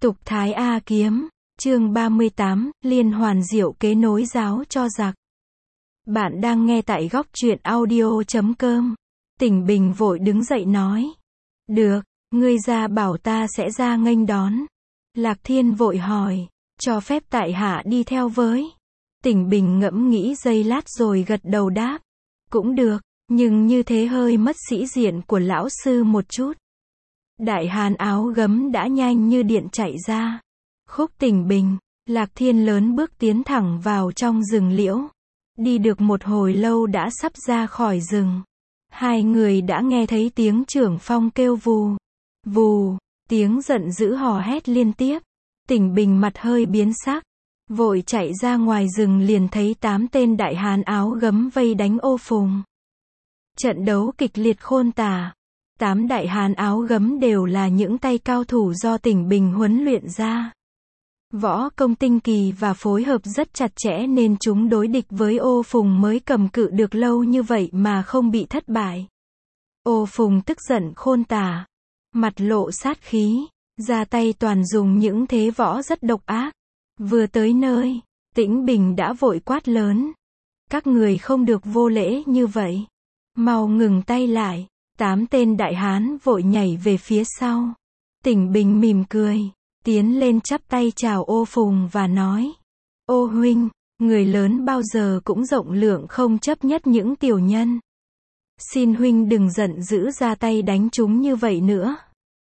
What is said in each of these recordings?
Tục Thái A Kiếm, chương 38, liên hoàn diệu kế nối giáo cho giặc. Bạn đang nghe tại góc truyện audio.com. Tỉnh Bình vội đứng dậy nói. Được, ngươi ra bảo ta sẽ ra nghênh đón. Lạc Thiên vội hỏi, cho phép tại hạ đi theo với. Tỉnh Bình ngẫm nghĩ giây lát rồi gật đầu đáp. Cũng được, nhưng như thế hơi mất sĩ diện của lão sư một chút. Đại hán áo gấm đã nhanh như điện chạy ra. Khúc Tỉnh Bình, Lạc Thiên lớn bước tiến thẳng vào trong rừng liễu. Đi được một hồi lâu đã sắp ra khỏi rừng. Hai người đã nghe thấy tiếng trưởng phong kêu vù, vù, tiếng giận dữ hò hét liên tiếp. Tỉnh Bình mặt hơi biến sắc, vội chạy ra ngoài rừng liền thấy 8 tên đại hán áo gấm vây đánh Ô Phùng. Trận đấu kịch liệt khôn tả. 8 đại hán áo gấm đều là những tay cao thủ do Tỉnh Bình huấn luyện ra. Võ công tinh kỳ và phối hợp rất chặt chẽ nên chúng đối địch với Ô Phùng mới cầm cự được lâu như vậy mà không bị thất bại. Ô Phùng tức giận khôn tả, mặt lộ sát khí, ra tay toàn dùng những thế võ rất độc ác. Vừa tới nơi, Tỉnh Bình đã vội quát lớn. Các người không được vô lễ như vậy. Mau ngừng tay lại. 8 tên đại hán vội nhảy về phía sau. Tỉnh Bình mỉm cười, tiến lên chắp tay chào Ô Phùng và nói. Ô huynh, người lớn bao giờ cũng rộng lượng không chấp nhất những tiểu nhân. Xin huynh đừng giận dữ ra tay đánh chúng như vậy nữa.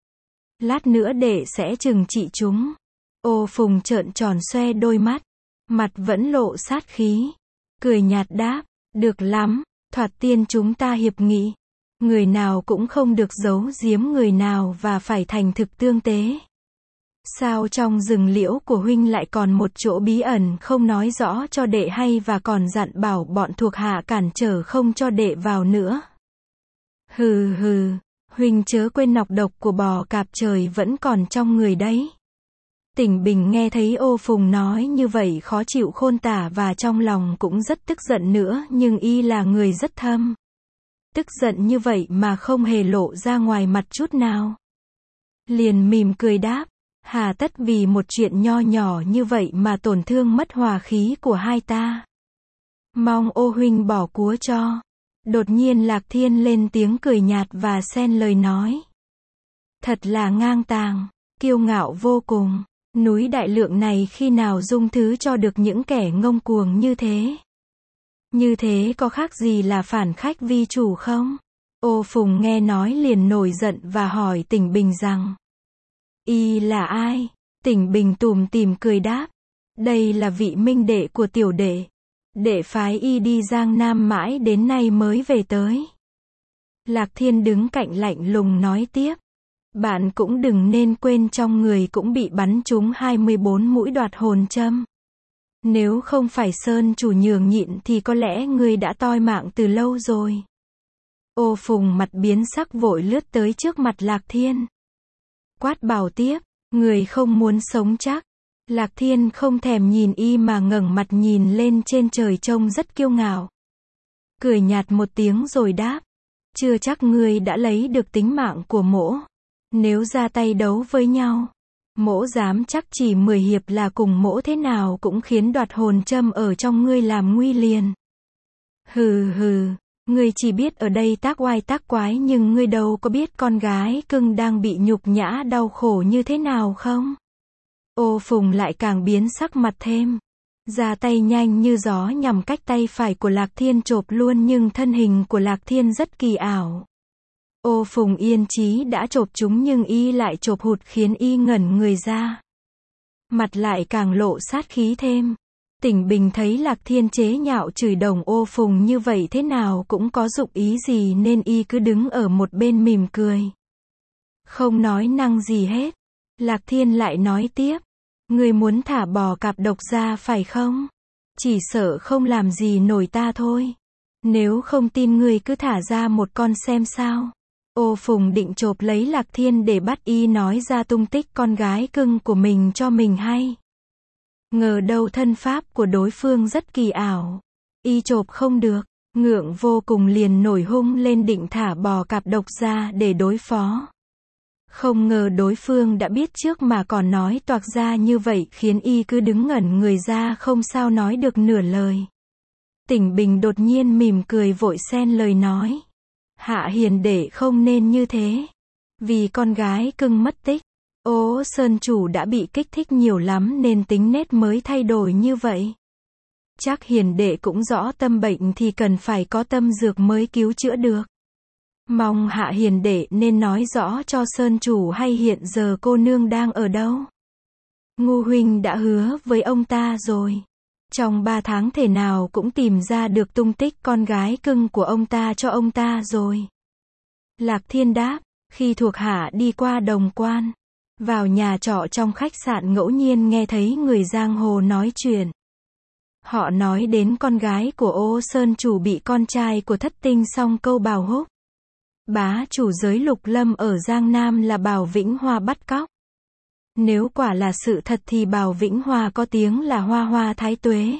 Lát nữa đệ sẽ trừng trị chúng. Ô Phùng trợn tròn xoe đôi mắt, mặt vẫn lộ sát khí, cười nhạt đáp, được lắm, thoạt tiên chúng ta hiệp nghị. Người nào cũng không được giấu giếm người nào và phải thành thực tương tế. Sao trong rừng liễu của huynh lại còn một chỗ bí ẩn không nói rõ cho đệ hay và còn dặn bảo bọn thuộc hạ cản trở không cho đệ vào nữa. Hừ hừ, huynh chớ quên nọc độc của bò cạp trời vẫn còn trong người đấy. Tỉnh Bình nghe thấy Ô Phùng nói như vậy khó chịu khôn tả và trong lòng cũng rất tức giận nữa, nhưng y là người rất thâm. Tức giận như vậy mà không hề lộ ra ngoài mặt chút nào. Liền mỉm cười đáp, hà tất vì một chuyện nho nhỏ như vậy mà tổn thương mất hòa khí của hai ta. Mong Ô huynh bỏ cúa cho. Đột nhiên Lạc Thiên lên tiếng cười nhạt và xen lời nói. Thật là ngang tàng, kiêu ngạo vô cùng. Núi Đại Lượng này khi nào dung thứ cho được những kẻ ngông cuồng như thế? Như thế có khác gì là phản khách vi chủ không? Ô Phùng nghe nói liền nổi giận và hỏi Tỉnh Bình rằng. Y là ai? Tỉnh Bình tủm tỉm cười đáp. Đây là vị minh đệ của tiểu đệ. Đệ phái y đi Giang Nam mãi đến nay mới về tới. Lạc Thiên đứng cạnh lạnh lùng nói tiếp. Bạn cũng đừng nên quên trong người cũng bị bắn trúng 24 mũi đoạt hồn châm. Nếu không phải Sơn chủ nhường nhịn thì có lẽ ngươi đã toi mạng từ lâu rồi. Ô Phùng mặt biến sắc vội lướt tới trước mặt Lạc Thiên. Quát bảo tiếp, người không muốn sống chắc. Lạc Thiên không thèm nhìn y mà ngẩng mặt nhìn lên trên trời trông rất kiêu ngạo. Cười nhạt một tiếng rồi đáp, chưa chắc ngươi đã lấy được tính mạng của mỗ. Nếu ra tay đấu với nhau, mỗ dám chắc chỉ 10 hiệp là cùng mỗ thế nào cũng khiến đoạt hồn châm ở trong ngươi làm nguy liền. Hừ hừ, ngươi chỉ biết ở đây tác oai tác quái nhưng ngươi đâu có biết con gái cưng đang bị nhục nhã đau khổ như thế nào không? Ô Phùng lại càng biến sắc mặt thêm. Ra tay nhanh như gió nhằm cách tay phải của Lạc Thiên chộp luôn nhưng thân hình của Lạc Thiên rất kỳ ảo. Ô Phùng yên chí đã chộp chúng nhưng y lại chộp hụt khiến y ngẩn người ra. Mặt lại càng lộ sát khí thêm. Tỉnh Bình thấy Lạc Thiên chế nhạo chửi đồng Ô Phùng như vậy thế nào cũng có dụng ý gì nên y cứ đứng ở một bên mỉm cười. Không nói năng gì hết. Lạc Thiên lại nói tiếp. Ngươi muốn thả bò cạp độc ra phải không? Chỉ sợ không làm gì nổi ta thôi. Nếu không tin ngươi cứ thả ra một con xem sao. Ô Phùng định chộp lấy Lạc Thiên để bắt y nói ra tung tích con gái cưng của mình cho mình hay. Ngờ đâu thân pháp của đối phương rất kỳ ảo. Y chộp không được, ngượng vô cùng liền nổi hung lên định thả bò cạp độc ra để đối phó. Không ngờ đối phương đã biết trước mà còn nói toạc ra như vậy khiến y cứ đứng ngẩn người ra không sao nói được nửa lời. Tỉnh Bình đột nhiên mỉm cười vội xen lời nói. Hạ hiền đệ không nên như thế. Vì con gái cưng mất tích. Ô Sơn chủ đã bị kích thích nhiều lắm nên tính nết mới thay đổi như vậy. Chắc hiền đệ cũng rõ tâm bệnh thì cần phải có tâm dược mới cứu chữa được. Mong hạ hiền đệ nên nói rõ cho Sơn chủ hay hiện giờ cô nương đang ở đâu. Ngu huynh đã hứa với ông ta rồi. Trong 3 tháng thể nào cũng tìm ra được tung tích con gái cưng của ông ta cho ông ta rồi. Lạc Thiên đáp, khi thuộc hạ đi qua Đồng Quan, vào nhà trọ trong khách sạn ngẫu nhiên nghe thấy người giang hồ nói chuyện. Họ nói đến con gái của Ô Sơn chủ bị con trai của Thất Tinh Song Câu Bảo Húc, bá chủ giới Lục Lâm ở Giang Nam là Bảo Vĩnh Hoa bắt cóc. Nếu quả là sự thật thì Bảo Vĩnh Hoa có tiếng là Hoa Hoa Thái Tuế.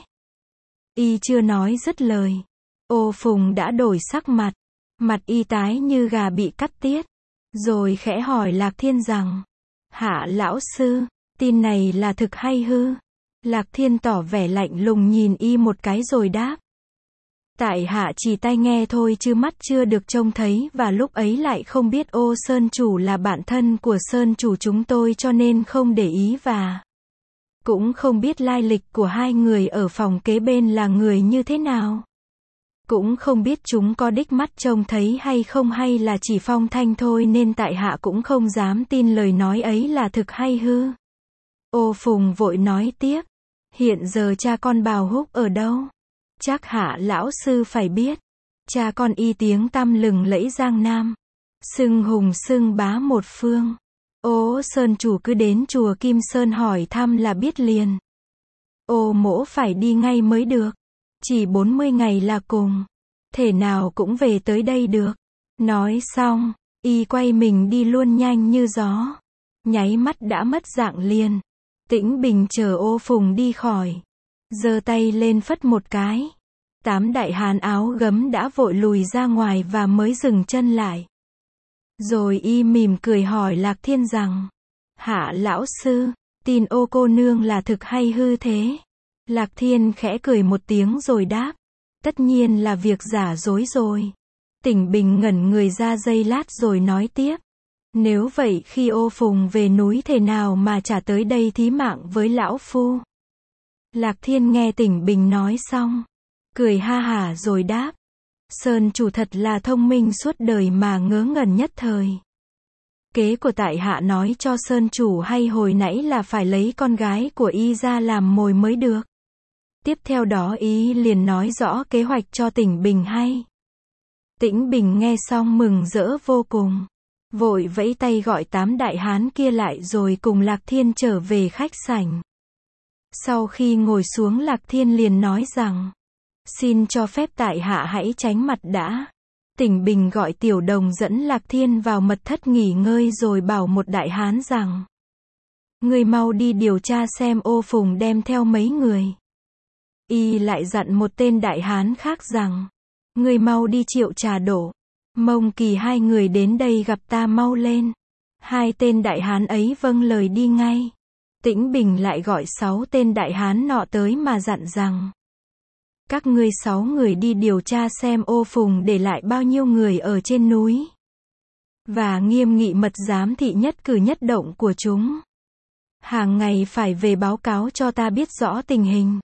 Y chưa nói dứt lời. Ô Phùng đã đổi sắc mặt. Mặt y tái như gà bị cắt tiết. Rồi khẽ hỏi Lạc Thiên rằng. Hạ lão sư, tin này là thực hay hư? Lạc Thiên tỏ vẻ lạnh lùng nhìn y một cái rồi đáp. Tại hạ chỉ tai nghe thôi chứ mắt chưa được trông thấy và lúc ấy lại không biết Ô Sơn chủ là bạn thân của Sơn chủ chúng tôi cho nên không để ý và cũng không biết lai lịch của hai người ở phòng kế bên là người như thế nào. Cũng không biết chúng có đích mắt trông thấy hay không hay là chỉ phong thanh thôi nên tại hạ cũng không dám tin lời nói ấy là thực hay hư. Ô Phùng vội nói tiếp. Hiện giờ cha con Bảo Húc ở đâu? Chắc hạ lão sư phải biết. Cha con y tiếng tăm lừng lẫy Giang Nam. Xưng hùng xưng bá một phương. Ô Sơn chủ cứ đến chùa Kim Sơn hỏi thăm là biết liền. Ô mỗ phải đi ngay mới được. Chỉ 40 ngày là cùng. Thể nào cũng về tới đây được. Nói xong, y quay mình đi luôn nhanh như gió. Nháy mắt đã mất dạng liền. Tĩnh Bình chờ Ô Phùng đi khỏi. Giơ tay lên phất một cái. 8 đại hán áo gấm đã vội lùi ra ngoài và mới dừng chân lại. Rồi y mỉm cười hỏi Lạc Thiên rằng. Hạ lão sư, tin Ô cô nương là thực hay hư thế? Lạc Thiên khẽ cười một tiếng rồi đáp. Tất nhiên là việc giả dối rồi. Tỉnh Bình ngẩn người ra giây lát rồi nói tiếp. Nếu vậy khi Ô Phùng về núi thế nào mà trả tới đây thí mạng với lão phu? Lạc Thiên nghe Tỉnh Bình nói xong. Cười ha hả rồi đáp. Sơn chủ thật là thông minh suốt đời mà ngớ ngẩn nhất thời. Kế của tại hạ nói cho Sơn chủ hay hồi nãy là phải lấy con gái của y ra làm mồi mới được. Tiếp theo đó y liền nói rõ kế hoạch cho Tỉnh Bình hay. Tĩnh Bình nghe xong mừng rỡ vô cùng. Vội vẫy tay gọi 8 đại hán kia lại rồi cùng Lạc Thiên trở về khách sảnh. Sau khi ngồi xuống Lạc Thiên liền nói rằng. Xin cho phép tại hạ hãy tránh mặt đã. Tỉnh Bình gọi Tiểu Đồng dẫn Lạc Thiên vào mật thất nghỉ ngơi rồi bảo một đại hán rằng. Người mau đi điều tra xem Ô Phùng đem theo mấy người. Y lại dặn một tên đại hán khác rằng. Người mau đi Triệu Trà Đổ. Mông Kỳ hai người đến đây gặp ta mau lên. Hai tên đại hán ấy vâng lời đi ngay. Tĩnh Bình lại gọi 6 tên đại hán nọ tới mà dặn rằng. Các ngươi 6 người đi điều tra xem Ô Phùng để lại bao nhiêu người ở trên núi. Và nghiêm nghị mật giám thị nhất cử nhất động của chúng. Hàng ngày phải về báo cáo cho ta biết rõ tình hình.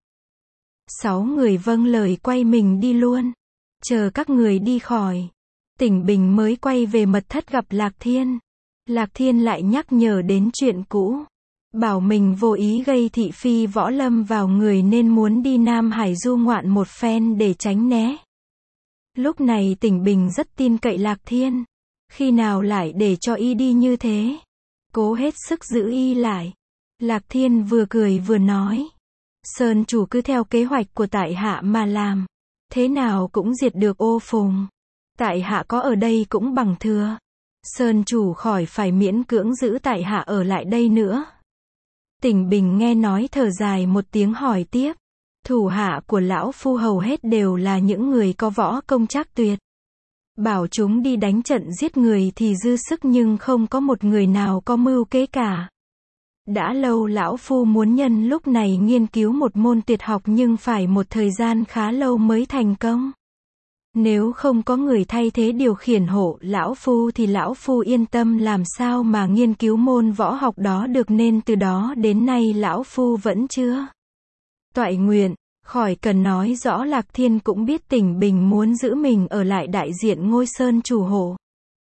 6 người vâng lời quay mình đi luôn. Chờ các người đi khỏi. Tỉnh Bình mới quay về mật thất gặp Lạc Thiên. Lạc Thiên lại nhắc nhở đến chuyện cũ. Bảo mình vô ý gây thị phi võ lâm vào người nên muốn đi Nam Hải du ngoạn một phen để tránh né. Lúc này Tỉnh Bình rất tin cậy Lạc Thiên. Khi nào lại để cho y đi như thế? Cố hết sức giữ y lại. Lạc Thiên vừa cười vừa nói. Sơn chủ cứ theo kế hoạch của tại hạ mà làm. Thế nào cũng diệt được Ô Phùng. Tại hạ có ở đây cũng bằng thừa. Sơn chủ khỏi phải miễn cưỡng giữ tại hạ ở lại đây nữa. Tỉnh Bình nghe nói thở dài một tiếng hỏi tiếp. Thủ hạ của lão phu hầu hết đều là những người có võ công trác tuyệt. Bảo chúng đi đánh trận giết người thì dư sức nhưng không có một người nào có mưu kế cả. Đã lâu lão phu muốn nhân lúc này nghiên cứu một môn tuyệt học nhưng phải một thời gian khá lâu mới thành công. Nếu không có người thay thế điều khiển hộ lão phu thì lão phu yên tâm làm sao mà nghiên cứu môn võ học đó được, nên từ đó đến nay lão phu vẫn chưa toại nguyện. Khỏi cần nói rõ, Lạc Thiên cũng biết Tỉnh Bình muốn giữ mình ở lại đại diện ngôi sơn chủ hộ.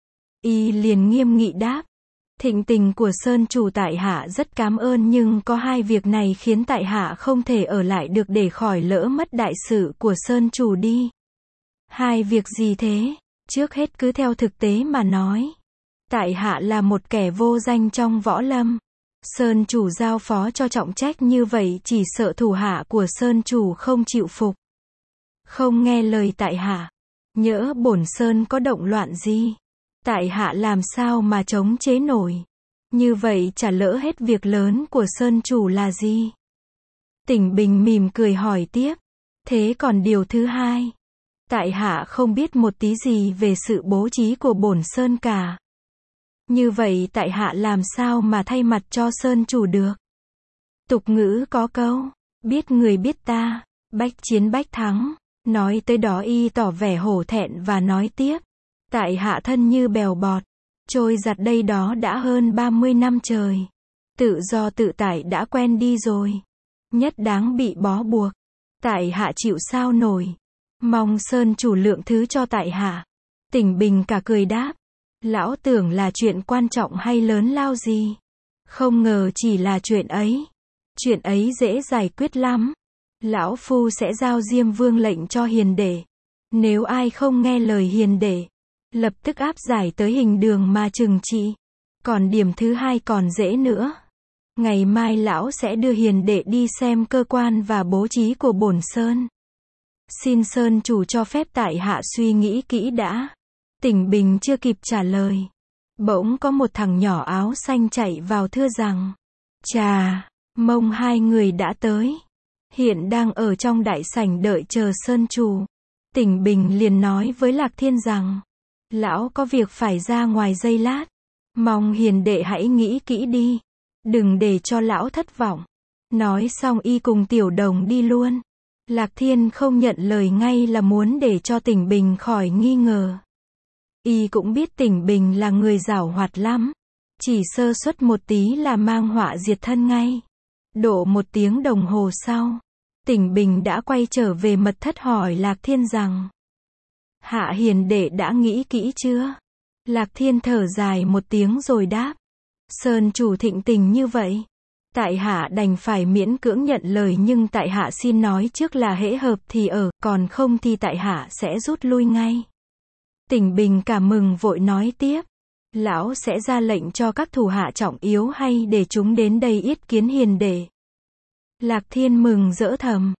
Y liền nghiêm nghị đáp. Thịnh tình của sơn chủ tại hạ rất cảm ơn, nhưng có hai việc này khiến tại hạ không thể ở lại được để khỏi lỡ mất đại sự của sơn chủ đi. Hai việc gì thế? Trước hết cứ theo thực tế mà nói. Tại hạ là một kẻ vô danh trong võ lâm. Sơn chủ giao phó cho trọng trách như vậy chỉ sợ thủ hạ của sơn chủ không chịu phục, không nghe lời tại hạ. Nhỡ bổn sơn có động loạn gì, tại hạ làm sao mà chống chế nổi. Như vậy chả lỡ hết việc lớn của sơn chủ là gì? Tỉnh Bình mỉm cười hỏi tiếp. Thế còn điều thứ hai? Tại hạ không biết một tí gì về sự bố trí của bổn sơn cả. Như vậy tại hạ làm sao mà thay mặt cho sơn chủ được? Tục ngữ có câu, biết người biết ta, bách chiến bách thắng. Nói tới đó y tỏ vẻ hổ thẹn và nói tiếp. Tại hạ thân như bèo bọt, trôi giặt đây đó đã hơn 30 năm trời. Tự do tự tại đã quen đi rồi. Nhất đáng bị bó buộc. Tại hạ chịu sao nổi. Mong sơn chủ lượng thứ cho tại hạ. Tỉnh Bình cả cười đáp. Lão tưởng là chuyện quan trọng hay lớn lao gì. Không ngờ chỉ là chuyện ấy. Chuyện ấy dễ giải quyết lắm. Lão phu sẽ giao Diêm Vương lệnh cho hiền đệ. Nếu ai không nghe lời hiền đệ, lập tức áp giải tới hình đường mà trừng trị. Còn điểm thứ hai còn dễ nữa. Ngày mai lão sẽ đưa hiền đệ đi xem cơ quan và bố trí của bổn sơn. Xin sơn chủ cho phép tại hạ suy nghĩ kỹ đã. Tỉnh Bình chưa kịp trả lời, bỗng có một thằng nhỏ áo xanh chạy vào thưa rằng. Chà, mông hai người đã tới. Hiện đang ở trong đại sảnh đợi chờ sơn chủ. Tỉnh Bình liền nói với Lạc Thiên rằng. Lão có việc phải ra ngoài giây lát. Mong hiền đệ hãy nghĩ kỹ đi. Đừng để cho lão thất vọng. Nói xong y cùng Tiểu Đồng đi luôn. Lạc Thiên không nhận lời ngay là muốn để cho Tỉnh Bình khỏi nghi ngờ. Y cũng biết Tỉnh Bình là người giảo hoạt lắm. Chỉ sơ suất một tí là mang họa diệt thân ngay. Độ 1 tiếng đồng hồ sau, Tỉnh Bình đã quay trở về mật thất hỏi Lạc Thiên rằng. Hạ hiền đệ đã nghĩ kỹ chưa? Lạc Thiên thở dài một tiếng rồi đáp. Sơn chủ thịnh tình như vậy. Tại hạ đành phải miễn cưỡng nhận lời, nhưng tại hạ xin nói trước là hễ hợp thì ở, còn không thì tại hạ sẽ rút lui ngay. Tỉnh Bình cảm mừng vội nói tiếp. Lão sẽ ra lệnh cho các thủ hạ trọng yếu hay để chúng đến đây yết kiến hiền đệ? Lạc Thiên mừng rỡ thầm.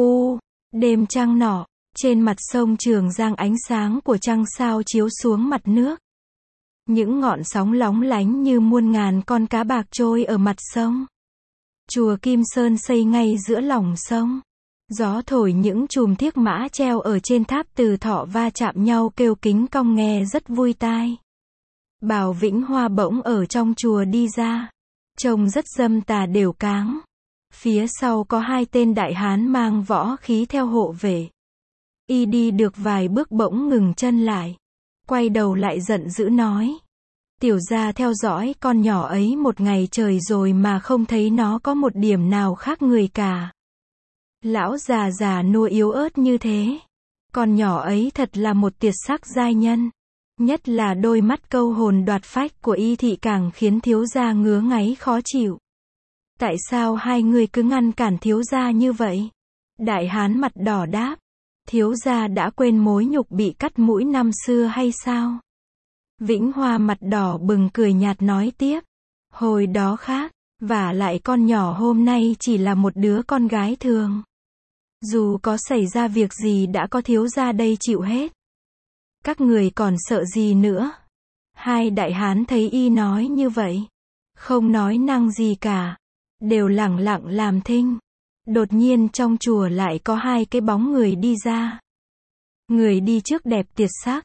Đêm trăng nọ, trên mặt sông Trường Giang ánh sáng của trăng sao chiếu xuống mặt nước. Những ngọn sóng lóng lánh như muôn ngàn con cá bạc trôi ở mặt sông. Chùa Kim Sơn xây ngay giữa lòng sông. Gió thổi những chùm thiếc mã treo ở trên tháp Từ Thọ va chạm nhau kêu kính cong nghe rất vui tai. Bảo Vĩnh Hoa bỗng ở trong chùa đi ra. Trông rất dâm tà đều cáng. Phía sau có hai tên đại hán mang võ khí theo hộ vệ. Y đi được vài bước bỗng ngừng chân lại. Quay đầu lại giận dữ nói. Tiểu gia theo dõi con nhỏ ấy một ngày trời rồi mà không thấy nó có một điểm nào khác người cả. Lão già già nua yếu ớt như thế. Con nhỏ ấy thật là một tuyệt sắc giai nhân. Nhất là đôi mắt câu hồn đoạt phách của y thị càng khiến thiếu gia ngứa ngáy khó chịu. Tại sao hai người cứ ngăn cản thiếu gia như vậy? Đại hán mặt đỏ đáp. Thiếu gia đã quên mối nhục bị cắt mũi năm xưa hay sao? Vĩnh Hoa mặt đỏ bừng cười nhạt nói tiếp. Hồi đó khác, vả lại con nhỏ hôm nay chỉ là một đứa con gái thường. Dù có xảy ra việc gì đã có thiếu gia đây chịu hết. Các người còn sợ gì nữa? Hai đại hán thấy y nói như vậy, không nói năng gì cả, đều lẳng lặng làm thinh. Đột nhiên trong chùa lại có hai cái bóng người đi ra. Người đi trước đẹp tuyệt sắc,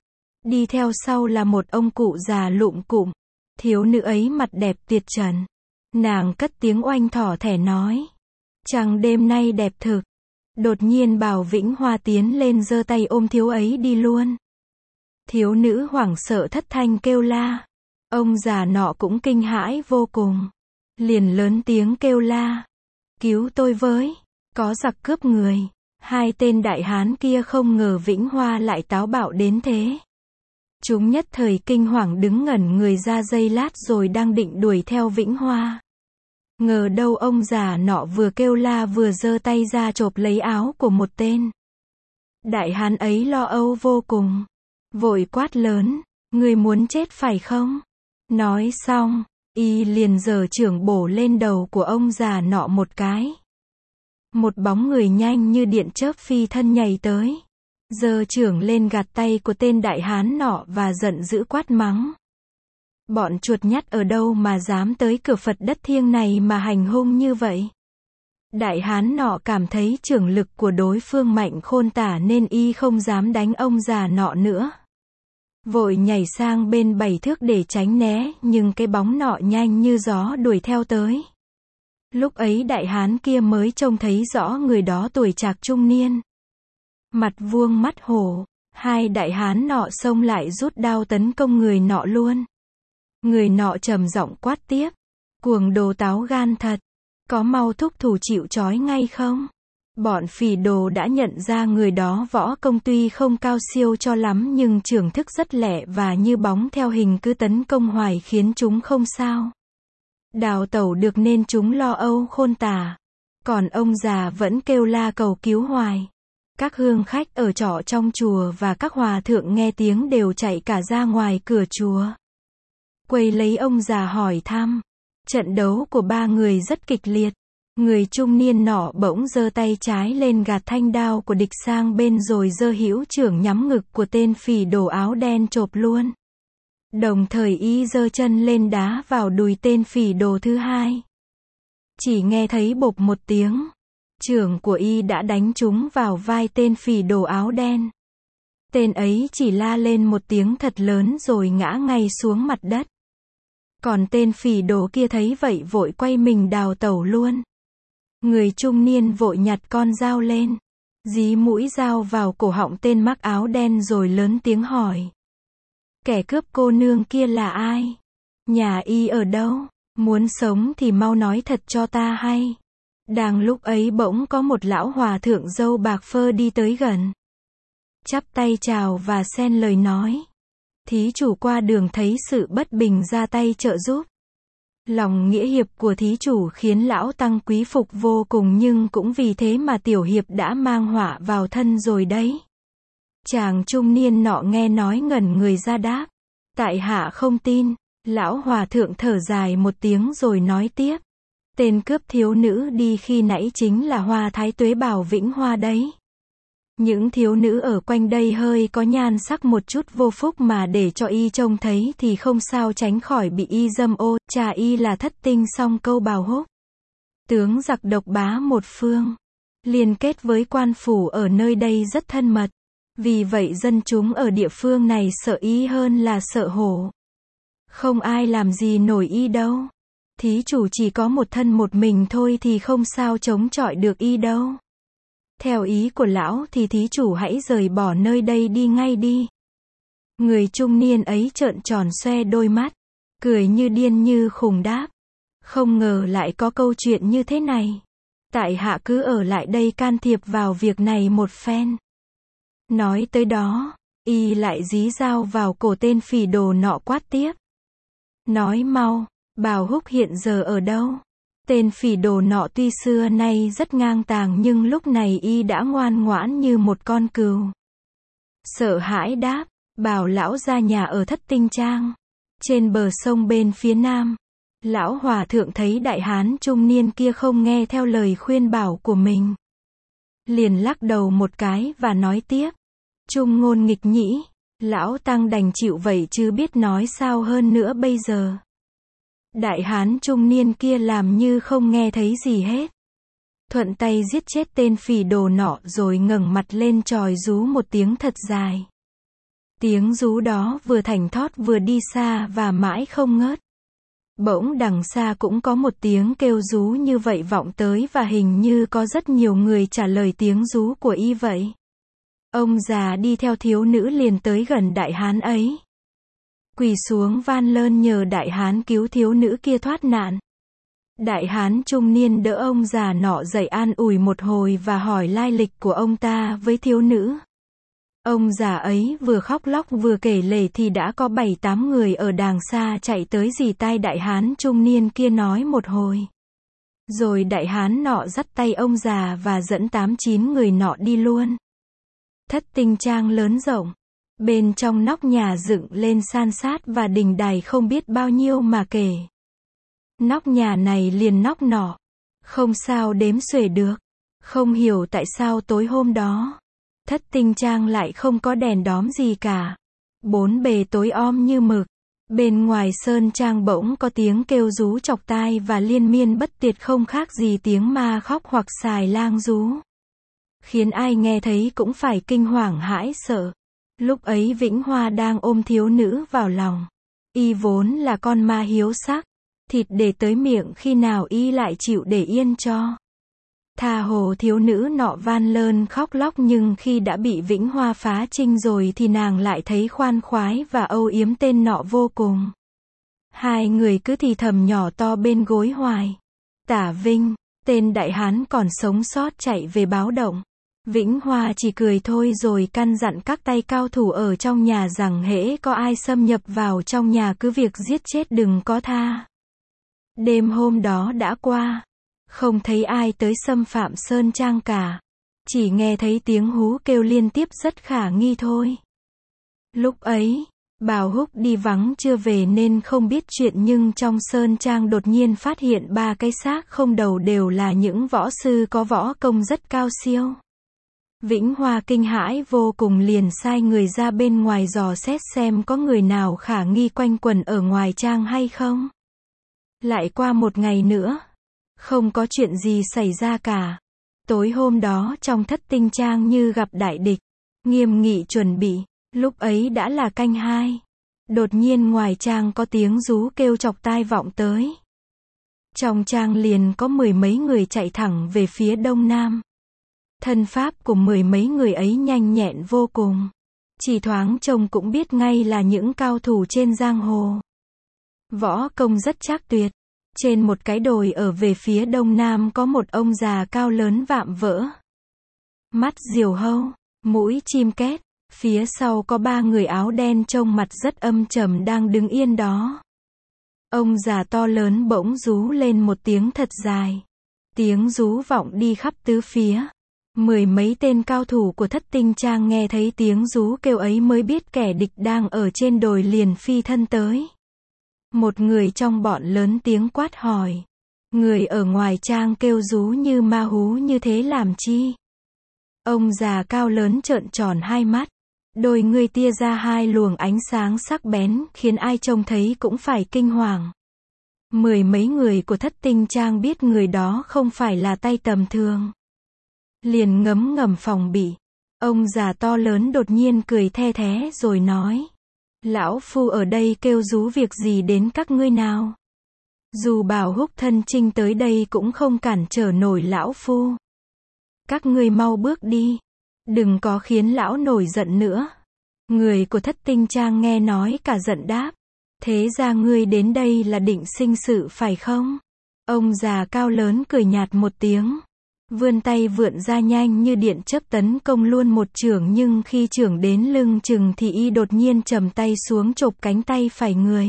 Đi theo sau là một ông cụ già lụm cụm. Thiếu nữ ấy mặt đẹp tuyệt trần. Nàng cất tiếng oanh thỏ thẻ nói. Trăng đêm nay đẹp thực. Đột nhiên Bảo Vĩnh Hoa tiến lên giơ tay ôm thiếu ấy đi luôn. Thiếu nữ hoảng sợ thất thanh kêu la. Ông già nọ cũng kinh hãi vô cùng. Liền lớn tiếng kêu la. Cứu tôi với. Có giặc cướp người. Hai tên đại hán kia không ngờ Vĩnh Hoa lại táo bạo đến thế. Chúng nhất thời kinh hoàng đứng ngẩn người ra giây lát rồi đang định đuổi theo Vĩnh Hoa. Ngờ đâu ông già nọ vừa kêu la vừa giơ tay ra chộp lấy áo của một tên. Đại hán ấy lo âu vô cùng. Vội quát lớn, ngươi muốn chết phải không? Nói xong, y liền giở chưởng bổ lên đầu của ông già nọ một cái. Một bóng người nhanh như điện chớp phi thân nhảy tới. Giơ chưởng lên gạt tay của tên đại hán nọ và giận dữ quát mắng. Bọn chuột nhắt ở đâu mà dám tới cửa Phật đất thiêng này mà hành hung như vậy? Đại hán nọ cảm thấy chưởng lực của đối phương mạnh khôn tả nên y không dám đánh ông già nọ nữa. Vội nhảy sang bên 7 thước để tránh né, nhưng cái bóng nọ nhanh như gió đuổi theo tới. Lúc ấy đại hán kia mới trông thấy rõ người đó tuổi trạc trung niên. Mặt vuông mắt hổ, hai đại hán nọ xông lại rút đao tấn công người nọ luôn. Người nọ trầm giọng quát tiếp. Cuồng đồ táo gan thật. Có mau thúc thủ chịu trói ngay không? Bọn phỉ đồ đã nhận ra người đó võ công tuy không cao siêu cho lắm nhưng chưởng thức rất lẹ và như bóng theo hình cứ tấn công hoài khiến chúng không sao đào tẩu được nên chúng lo âu khôn tả. Còn ông già vẫn kêu la cầu cứu hoài. Các hương khách ở trọ trong chùa và các hòa thượng nghe tiếng đều chạy cả ra ngoài cửa chùa. Quay lấy ông già hỏi thăm. Trận đấu của ba người rất kịch liệt. Người trung niên nọ bỗng giơ tay trái lên gạt thanh đao của địch sang bên rồi giơ hữu chưởng nhắm ngực của tên phỉ đồ áo đen chộp luôn. Đồng thời y giơ chân lên đá vào đùi tên phỉ đồ thứ hai. Chỉ nghe thấy bộp một tiếng. Chưởng của y đã đánh trúng vào vai tên phỉ đồ áo đen. Tên ấy chỉ la lên một tiếng thật lớn rồi ngã ngay xuống mặt đất. Còn tên phỉ đồ kia thấy vậy vội quay mình đào tẩu luôn. Người trung niên vội nhặt con dao lên. Dí mũi dao vào cổ họng tên mắc áo đen rồi lớn tiếng hỏi. Kẻ cướp cô nương kia là ai? Nhà y ở đâu? Muốn sống thì mau nói thật cho ta hay. Đang lúc ấy bỗng có một lão hòa thượng râu bạc phơ đi tới gần. Chắp tay chào và xen lời nói. Thí chủ qua đường thấy sự bất bình ra tay trợ giúp. Lòng nghĩa hiệp của thí chủ khiến lão tăng quý phục vô cùng nhưng cũng vì thế mà tiểu hiệp đã mang họa vào thân rồi đấy. Chàng trung niên nọ nghe nói ngẩn người ra đáp. Tại hạ không tin. Lão hòa thượng thở dài một tiếng rồi nói tiếp. Tên cướp thiếu nữ đi khi nãy chính là Hoa Thái Tuế Bảo Vĩnh Hoa đấy. Những thiếu nữ ở quanh đây hơi có nhan sắc một chút vô phúc mà để cho y trông thấy thì không sao tránh khỏi bị y dâm ô. Cha y là thất tinh song câu bào húc. Tướng giặc độc bá một phương. Liên kết với quan phủ ở nơi đây rất thân mật. Vì vậy dân chúng ở địa phương này sợ y hơn là sợ hổ. Không ai làm gì nổi y đâu. Thí chủ chỉ có một thân một mình thôi thì không sao chống chọi được y đâu. Theo ý của lão thì thí chủ hãy rời bỏ nơi đây đi ngay đi. Người trung niên ấy trợn tròn xoe đôi mắt, cười như điên như khùng đáp. Không ngờ lại có câu chuyện như thế này. Tại hạ cứ ở lại đây can thiệp vào việc này một phen. Nói tới đó, y lại dí dao vào cổ tên phỉ đồ nọ quát tiếp. Nói mau, Bảo Húc hiện giờ ở đâu? Tên phỉ đồ nọ tuy xưa nay rất ngang tàng nhưng lúc này y đã ngoan ngoãn như một con cừu. Sợ hãi đáp, bảo lão ra nhà ở Thất Tinh Trang. Trên bờ sông bên phía nam. Lão hòa thượng thấy đại hán trung niên kia không nghe theo lời khuyên bảo của mình. Liền lắc đầu một cái và nói tiếp. Trung ngôn nghịch nhĩ, lão tăng đành chịu vậy chứ biết nói sao hơn nữa bây giờ. Đại hán trung niên kia làm như không nghe thấy gì hết. Thuận tay giết chết tên phỉ đồ nọ rồi ngẩng mặt lên chòi rú một tiếng thật dài. Tiếng rú đó vừa thảnh thót vừa đi xa và mãi không ngớt. Bỗng đằng xa cũng có một tiếng kêu rú như vậy vọng tới và hình như có rất nhiều người trả lời tiếng rú của y vậy. Ông già đi theo thiếu nữ liền tới gần đại hán ấy. Quỳ xuống van lơn nhờ đại hán cứu thiếu nữ kia thoát nạn. Đại hán trung niên đỡ ông già nọ dậy an ủi một hồi và hỏi lai lịch của ông ta với thiếu nữ. Ông già ấy vừa khóc lóc vừa kể lể thì đã có 7-8 người ở đàng xa chạy tới rì tai đại hán trung niên kia nói một hồi. Rồi đại hán nọ dắt tay ông già và dẫn 8-9 người nọ đi luôn. Thất tinh trang lớn rộng. Bên trong nóc nhà dựng lên san sát và đình đài không biết bao nhiêu mà kể. Nóc nhà này liền nóc nọ. Không sao đếm xuể được. Không hiểu tại sao tối hôm đó. Thất tinh trang lại không có đèn đóm gì cả. Bốn bề tối om như mực. Bên ngoài sơn trang bỗng có tiếng kêu rú chọc tai và liên miên bất tuyệt không khác gì tiếng ma khóc hoặc xài lang rú. Khiến ai nghe thấy cũng phải kinh hoàng hãi sợ. Lúc ấy Vĩnh Hoa đang ôm thiếu nữ vào lòng. Y vốn là con ma hiếu sắc. Thịt để tới miệng khi nào y lại chịu để yên cho. Tha hồ thiếu nữ nọ van lơn khóc lóc nhưng khi đã bị Vĩnh Hoa phá trinh rồi thì nàng lại thấy khoan khoái và âu yếm tên nọ vô cùng. Hai người cứ thì thầm nhỏ to bên gối hoài. Tả Vinh, tên đại hán còn sống sót chạy về báo động. Vĩnh Hoa chỉ cười thôi rồi căn dặn các tay cao thủ ở trong nhà rằng hễ có ai xâm nhập vào trong nhà cứ việc giết chết đừng có tha. Đêm hôm đó đã qua. Không thấy ai tới xâm phạm sơn trang cả. Chỉ nghe thấy tiếng hú kêu liên tiếp rất khả nghi thôi. Lúc ấy, Bào Húc đi vắng chưa về nên không biết chuyện nhưng trong sơn trang đột nhiên phát hiện 3 cái xác không đầu đều là những võ sư có võ công rất cao siêu. Vĩnh Hoa kinh hãi vô cùng liền sai người ra bên ngoài dò xét xem có người nào khả nghi quanh quẩn ở ngoài trang hay không. Lại qua một ngày nữa. Không có chuyện gì xảy ra cả. Tối hôm đó trong thất tinh trang như gặp đại địch. Nghiêm nghị chuẩn bị. Lúc ấy đã là canh 2. Đột nhiên ngoài trang có tiếng rú kêu chọc tai vọng tới. Trong trang liền có 10 mấy người chạy thẳng về phía đông nam. Thân pháp của 10 mấy người ấy nhanh nhẹn vô cùng. Chỉ thoáng trông cũng biết ngay là những cao thủ trên giang hồ. Võ công rất trác tuyệt. Trên một cái đồi ở về phía đông nam có một ông già cao lớn vạm vỡ. Mắt diều hâu, mũi chim két. Phía sau có 3 người áo đen trông mặt rất âm trầm đang đứng yên đó. Ông già to lớn bỗng rú lên một tiếng thật dài. Tiếng rú vọng đi khắp tứ phía. 10 mấy tên cao thủ của thất tinh trang nghe thấy tiếng rú kêu ấy mới biết kẻ địch đang ở trên đồi liền phi thân tới. Một người trong bọn lớn tiếng quát hỏi. Người ở ngoài trang kêu rú như ma hú như thế làm chi? Ông già cao lớn trợn tròn hai mắt. Đôi người tia ra 2 luồng ánh sáng sắc bén khiến ai trông thấy cũng phải kinh hoàng. 10 mấy người của thất tinh trang biết người đó không phải là tay tầm thường. Liền ngấm ngầm phòng bị. Ông già to lớn đột nhiên cười the thé rồi nói. Lão phu ở đây kêu rú việc gì đến các ngươi nào? Dù Bảo Húc thân chinh tới đây cũng không cản trở nổi lão phu. Các ngươi mau bước đi. Đừng có khiến lão nổi giận nữa. Người của thất tinh trang nghe nói cả giận đáp. Thế ra ngươi đến đây là định sinh sự phải không? Ông già cao lớn cười nhạt một tiếng. Vươn tay vượn ra nhanh như điện chớp tấn công luôn một chưởng nhưng khi chưởng đến lưng chừng thì y đột nhiên trầm tay xuống chộp cánh tay phải người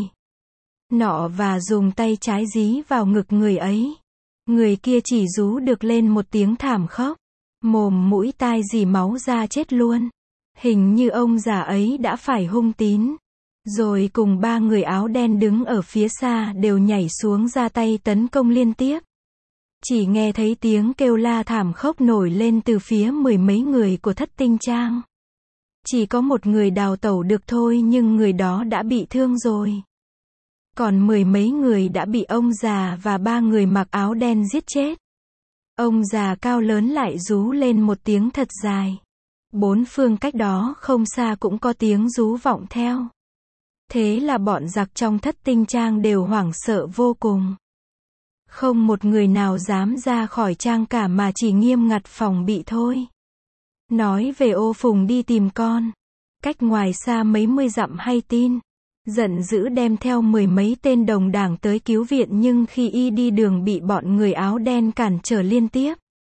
nọ và dùng tay trái dí vào ngực người ấy. Người kia chỉ rú được lên một tiếng thảm khốc. Mồm mũi tai rỉ máu ra chết luôn. Hình như ông già ấy đã phải hung tín. Rồi cùng 3 người áo đen đứng ở phía xa đều nhảy xuống ra tay tấn công liên tiếp. Chỉ nghe thấy tiếng kêu la thảm khốc nổi lên từ phía 10 mấy người của thất tinh trang. Chỉ có một người đào tẩu được thôi nhưng người đó đã bị thương rồi. Còn 10 mấy người đã bị ông già và 3 người mặc áo đen giết chết. Ông già cao lớn lại rú lên một tiếng thật dài. Bốn phương cách đó không xa cũng có tiếng rú vọng theo. Thế là bọn giặc trong Thất Tinh Trang đều hoảng sợ vô cùng. Không một người nào dám ra khỏi trang cả mà chỉ nghiêm ngặt phòng bị thôi. Nói về Ô Phùng đi tìm con. Cách ngoài xa mấy mươi dặm hay tin. Giận dữ đem theo 10 mấy tên đồng đảng tới cứu viện, nhưng khi y đi đường bị bọn người áo đen cản trở liên tiếp.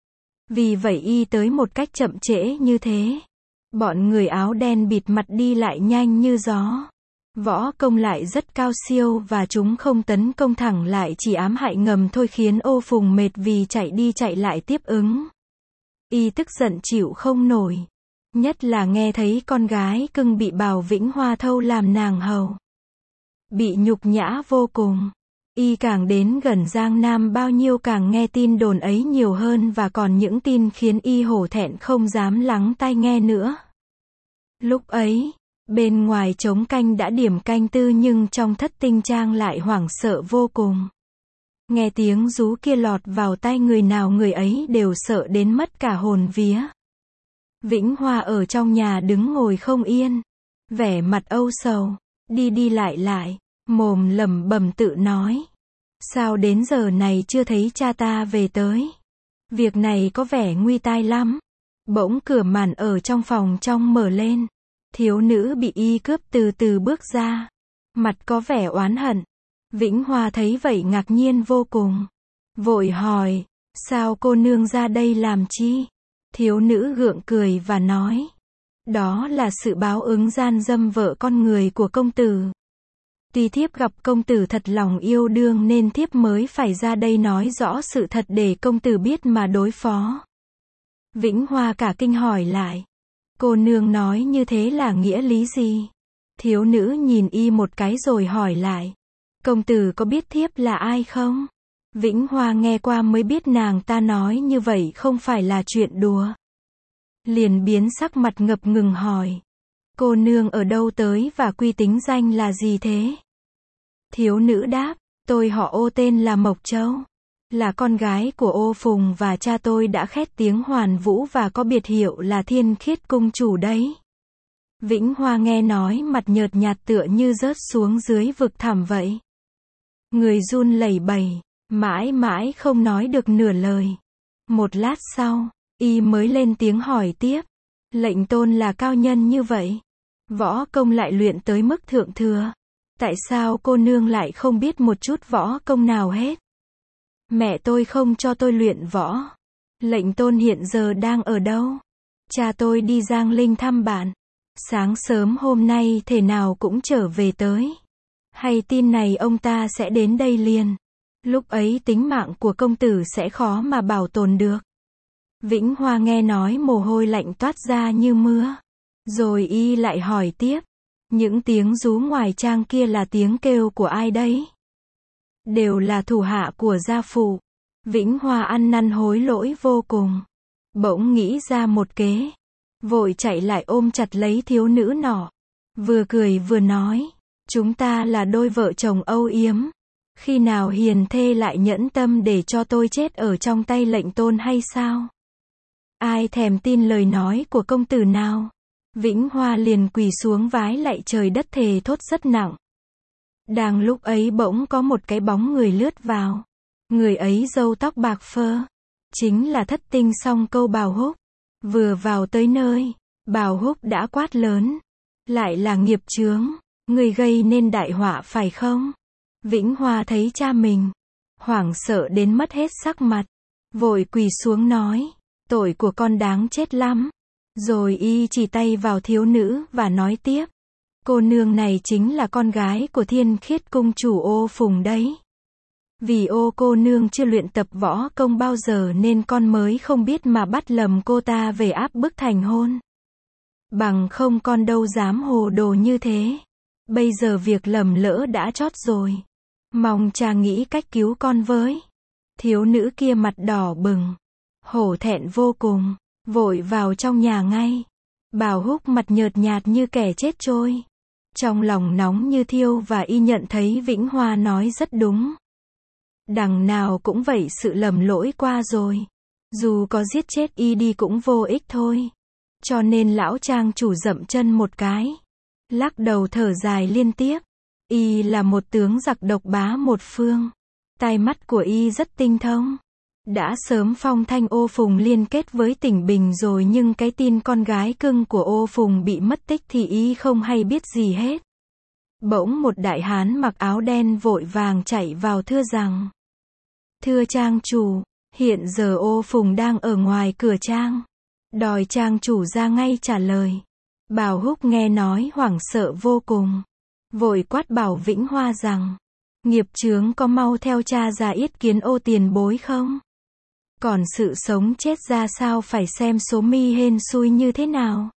Vì vậy y tới một cách chậm trễ như thế. Bọn người áo đen bịt mặt đi lại nhanh như gió. Võ công lại rất cao siêu và chúng không tấn công thẳng lại chỉ ám hại ngầm thôi, khiến Ô Phùng mệt vì chạy đi chạy lại tiếp ứng. Y tức giận chịu không nổi. Nhất là nghe thấy con gái cưng bị Bào Vĩnh Hoa thâu làm nàng hầu. Bị nhục nhã vô cùng. Y càng đến gần Giang Nam bao nhiêu càng nghe tin đồn ấy nhiều hơn, và còn những tin khiến y hổ thẹn không dám lắng tai nghe nữa. Lúc ấy, bên ngoài trống canh đã điểm canh tư, nhưng trong Thất Tinh Trang lại hoảng sợ vô cùng. Nghe tiếng rú kia lọt vào tai người nào người ấy đều sợ đến mất cả hồn vía. Vĩnh Hoa ở trong nhà đứng ngồi không yên, vẻ mặt âu sầu, đi đi lại lại, mồm lẩm bẩm tự nói. Sao đến giờ này chưa thấy cha ta về tới? Việc này có vẻ nguy tai lắm. Bỗng cửa màn ở trong phòng trong mở lên. Thiếu nữ bị y cướp từ từ bước ra. Mặt có vẻ oán hận. Vĩnh Hoa thấy vậy ngạc nhiên vô cùng. Vội hỏi, sao cô nương ra đây làm chi? Thiếu nữ gượng cười và nói, đó là sự báo ứng gian dâm vợ con người của công tử. Tuy thiếp gặp công tử thật lòng yêu đương nên thiếp mới phải ra đây nói rõ sự thật để công tử biết mà đối phó. Vĩnh Hoa cả kinh hỏi lại, cô nương nói như thế là nghĩa lý gì? Thiếu nữ nhìn y một cái rồi hỏi lại, công tử có biết thiếp là ai không? Vĩnh Hoa nghe qua mới biết nàng ta nói như vậy không phải là chuyện đùa. Liền biến sắc mặt ngập ngừng hỏi, cô nương ở đâu tới và quy tính danh là gì thế? Thiếu nữ đáp, tôi họ Ô, tên là Mộc Châu, là con gái của Ô Phùng và cha tôi đã khét tiếng Hoàn Vũ và có biệt hiệu là Thiên Khiết Cung Chủ đấy. Vĩnh Hoa nghe nói mặt nhợt nhạt tựa như rớt xuống dưới vực thẳm vậy. Người run lẩy bẩy, mãi mãi không nói được nửa lời. Một lát sau, y mới lên tiếng hỏi tiếp, lệnh tôn là cao nhân như vậy, võ công lại luyện tới mức thượng thừa. Tại sao cô nương lại không biết một chút võ công nào hết? Mẹ tôi không cho tôi luyện võ. Lệnh tôn hiện giờ đang ở đâu? Cha tôi đi Giang Linh thăm bạn. Sáng sớm hôm nay thể nào cũng trở về tới. Hay tin này ông ta sẽ đến đây liền. Lúc ấy tính mạng của công tử sẽ khó mà bảo tồn được. Vĩnh Hoa nghe nói mồ hôi lạnh toát ra như mưa. Rồi y lại hỏi tiếp. Những tiếng rú ngoài trang kia là tiếng kêu của ai đấy? Đều là thủ hạ của gia phụ. Vĩnh Hoa ăn năn hối lỗi vô cùng. Bỗng nghĩ ra một kế. Vội chạy lại ôm chặt lấy thiếu nữ nọ. Vừa cười vừa nói. Chúng ta là đôi vợ chồng âu yếm. Khi nào hiền thê lại nhẫn tâm để cho tôi chết ở trong tay lệnh tôn hay sao? Ai thèm tin lời nói của công tử nào? Vĩnh Hoa liền quỳ xuống vái lạy trời đất thề thốt rất nặng. Đang lúc ấy bỗng có một cái bóng người lướt vào. Người ấy râu tóc bạc phơ. Chính là Thất Tinh Song Câu Bào Húc. Vừa vào tới nơi, Bào Húc đã quát lớn. Lại là nghiệp chướng, người gây nên đại họa phải không? Vĩnh Hoa thấy cha mình, hoảng sợ đến mất hết sắc mặt. Vội quỳ xuống nói, tội của con đáng chết lắm. Rồi y chỉ tay vào thiếu nữ và nói tiếp. Cô nương này chính là con gái của Thiên Khiết Cung Chủ Ô Phùng đấy. Vì Ô cô nương chưa luyện tập võ công bao giờ nên con mới không biết mà bắt lầm cô ta về áp bức thành hôn. Bằng không con đâu dám hồ đồ như thế. Bây giờ việc lầm lỡ đã chót rồi. Mong cha nghĩ cách cứu con với. Thiếu nữ kia mặt đỏ bừng, hổ thẹn vô cùng, vội vào trong nhà ngay. Bào Húc mặt nhợt nhạt như kẻ chết trôi. Trong lòng nóng như thiêu và y nhận thấy Vĩnh Hoa nói rất đúng. Đằng nào cũng vậy, sự lầm lỗi qua rồi. Dù có giết chết y đi cũng vô ích thôi. Cho nên lão trang chủ dậm chân một cái. Lắc đầu thở dài liên tiếp. Y là một tướng giặc độc bá một phương. Tai mắt của y rất tinh thông. Đã sớm phong thanh Ô Phùng liên kết với tỉnh Bình rồi, nhưng cái tin con gái cưng của Ô Phùng bị mất tích thì y không hay biết gì hết. Bỗng một đại hán mặc áo đen vội vàng chạy vào thưa rằng: Thưa trang chủ, hiện giờ Ô Phùng đang ở ngoài cửa trang. Đòi trang chủ ra ngay trả lời. Bảo Húc nghe nói hoảng sợ vô cùng. Vội quát bảo Vĩnh Hoa rằng: Nghiệp chướng, có mau theo cha ra yết kiến Ô tiền bối không? Còn sự sống chết ra sao phải xem số mi hên xui như thế nào.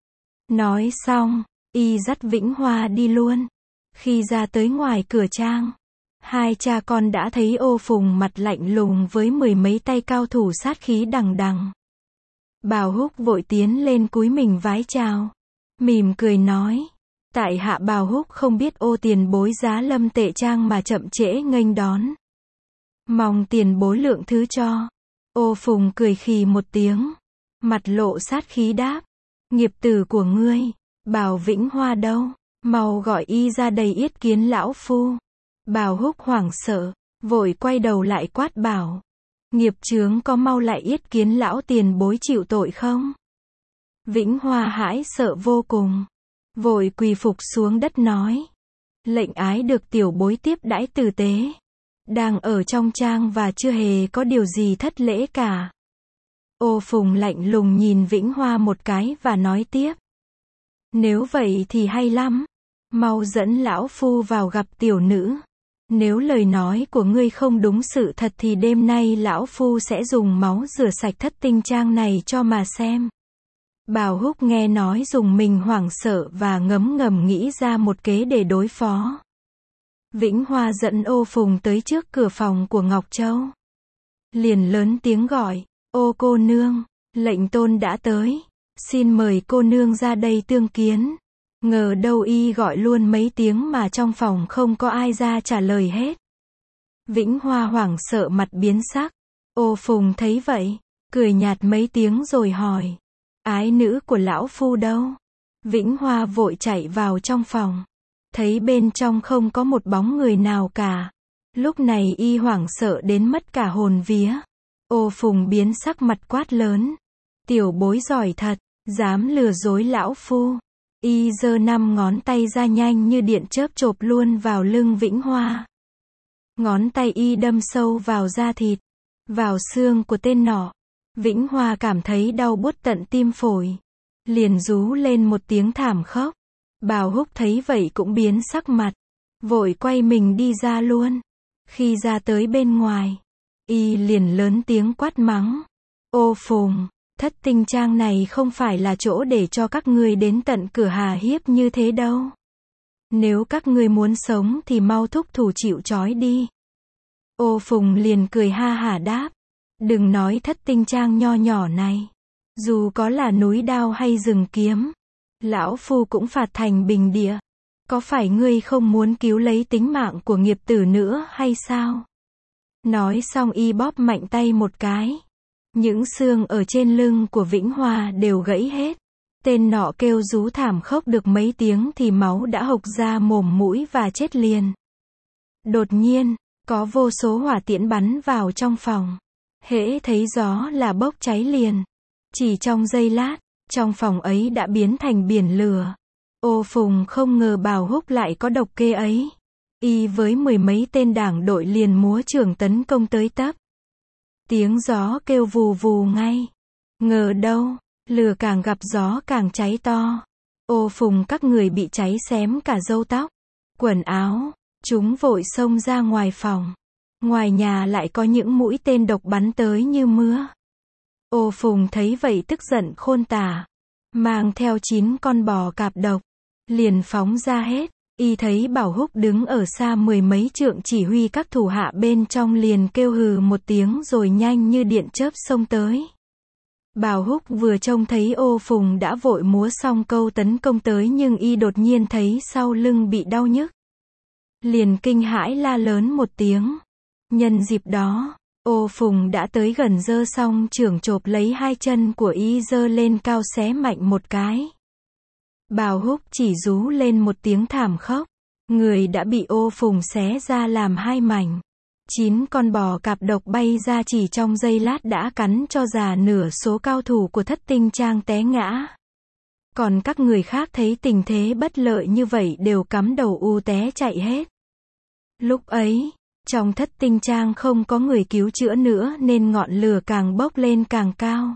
Nói xong, y dắt Vĩnh Hoa đi luôn. Khi ra tới ngoài cửa trang, hai cha con đã thấy Ô Phùng mặt lạnh lùng với mười mấy tay cao thủ sát khí đằng đằng. Bảo Húc vội tiến lên cúi mình vái chào, mỉm cười nói: Tại hạ Bảo Húc không biết Ô tiền bối giá lâm tệ trang mà chậm trễ nghênh đón. Mong tiền bối lượng thứ cho. Ô Phùng cười khì một tiếng, mặt lộ sát khí đáp: Nghiệp tử của ngươi, Bảo Vĩnh Hoa đâu? Mau gọi y ra đây yết kiến lão phu. Bảo Húc hoảng sợ, vội quay đầu lại quát bảo: Nghiệp chướng, có mau lại yết kiến lão tiền bối chịu tội không? Vĩnh Hoa hãi sợ vô cùng, vội quỳ phục xuống đất nói: Lệnh ái được tiểu bối tiếp đãi tử tế. Đang ở trong trang và chưa hề có điều gì thất lễ cả. Ô Phùng lạnh lùng nhìn Vĩnh Hoa một cái và nói tiếp: Nếu vậy thì hay lắm. Mau dẫn lão phu vào gặp tiểu nữ. Nếu lời nói của ngươi không đúng sự thật thì đêm nay lão phu sẽ dùng máu rửa sạch thất tinh trang này cho mà xem. Bảo Húc nghe nói dùng mình hoảng sợ và ngấm ngầm nghĩ ra một kế để đối phó. Vĩnh Hoa dẫn Ô Phùng tới trước cửa phòng của Ngọc Châu. Liền lớn tiếng gọi: Ô cô nương, lệnh tôn đã tới. Xin mời cô nương ra đây tương kiến. Ngờ đâu y gọi luôn mấy tiếng mà trong phòng không có ai ra trả lời hết. Vĩnh Hoa hoảng sợ mặt biến sắc. Ô Phùng thấy vậy, cười nhạt mấy tiếng rồi hỏi: Ái nữ của lão phu đâu? Vĩnh Hoa vội chạy vào trong phòng. Thấy bên trong không có một bóng người nào cả. Lúc này y hoảng sợ đến mất cả hồn vía. Ô Phùng biến sắc mặt quát lớn: Tiểu bối giỏi thật, dám lừa dối lão phu. Y giơ 5 ngón tay ra nhanh như điện chớp chộp luôn vào lưng Vĩnh Hoa. Ngón tay y đâm sâu vào da thịt, vào xương của tên nọ. Vĩnh Hoa cảm thấy đau buốt tận tim phổi. Liền rú lên một tiếng thảm khốc. Bảo Húc thấy vậy cũng biến sắc mặt, vội quay mình đi ra luôn. Khi ra tới bên ngoài, y liền lớn tiếng quát mắng: Ô Phùng, thất tinh trang này không phải là chỗ để cho các ngươi đến tận cửa hà hiếp như thế đâu. Nếu các ngươi muốn sống thì mau thúc thủ chịu trói đi. Ô Phùng liền cười ha hả đáp: Đừng nói thất tinh trang nho nhỏ này, dù có là núi đao hay rừng kiếm, lão phu cũng phạt thành bình địa. Có phải ngươi không muốn cứu lấy tính mạng của nghiệp tử nữa hay sao? Nói xong y bóp mạnh tay một cái. Những xương ở trên lưng của Vĩnh Hoa đều gãy hết. Tên nọ kêu rú thảm khốc được mấy tiếng thì máu đã hộc ra mồm mũi và chết liền. Đột nhiên, có vô số hỏa tiễn bắn vào trong phòng. Hễ thấy gió là bốc cháy liền. Chỉ trong giây lát, trong phòng ấy đã biến thành biển lửa. Ô Phùng không ngờ Bảo Húc lại có độc kế ấy. Y với mười mấy tên đảng đội liền múa chưởng tấn công tới tấp. Tiếng gió kêu vù vù ngay. Ngờ đâu, lửa càng gặp gió càng cháy to. Ô Phùng các người bị cháy xém cả râu tóc, quần áo. Chúng vội xông ra ngoài phòng. Ngoài nhà lại có những mũi tên độc bắn tới như mưa. Ô Phùng thấy vậy tức giận khôn tả, mang theo 9 con bò cạp độc, liền phóng ra hết. Y thấy Bảo Húc đứng ở xa mười mấy trượng chỉ huy các thủ hạ bên trong liền kêu hừ một tiếng rồi nhanh như điện chớp xông tới. Bảo Húc vừa trông thấy Ô Phùng đã vội múa xong câu tấn công tới, nhưng y đột nhiên thấy sau lưng bị đau nhức. Liền kinh hãi la lớn một tiếng. Nhân dịp đó, Ô Phùng đã tới gần giơ xong chưởng chộp lấy hai chân của y giơ lên cao xé mạnh một cái. Bào Húc chỉ rú lên một tiếng thảm khốc. Người đã bị Ô Phùng xé ra làm hai mảnh. 9 con bò cạp độc bay ra chỉ trong giây lát đã cắn cho già nửa số cao thủ của Thất Tinh Trang té ngã. Còn các người khác thấy tình thế bất lợi như vậy đều cắm đầu u té chạy hết. Lúc ấy, trong Thất Tinh Trang không có người cứu chữa nữa nên ngọn lửa càng bốc lên càng cao.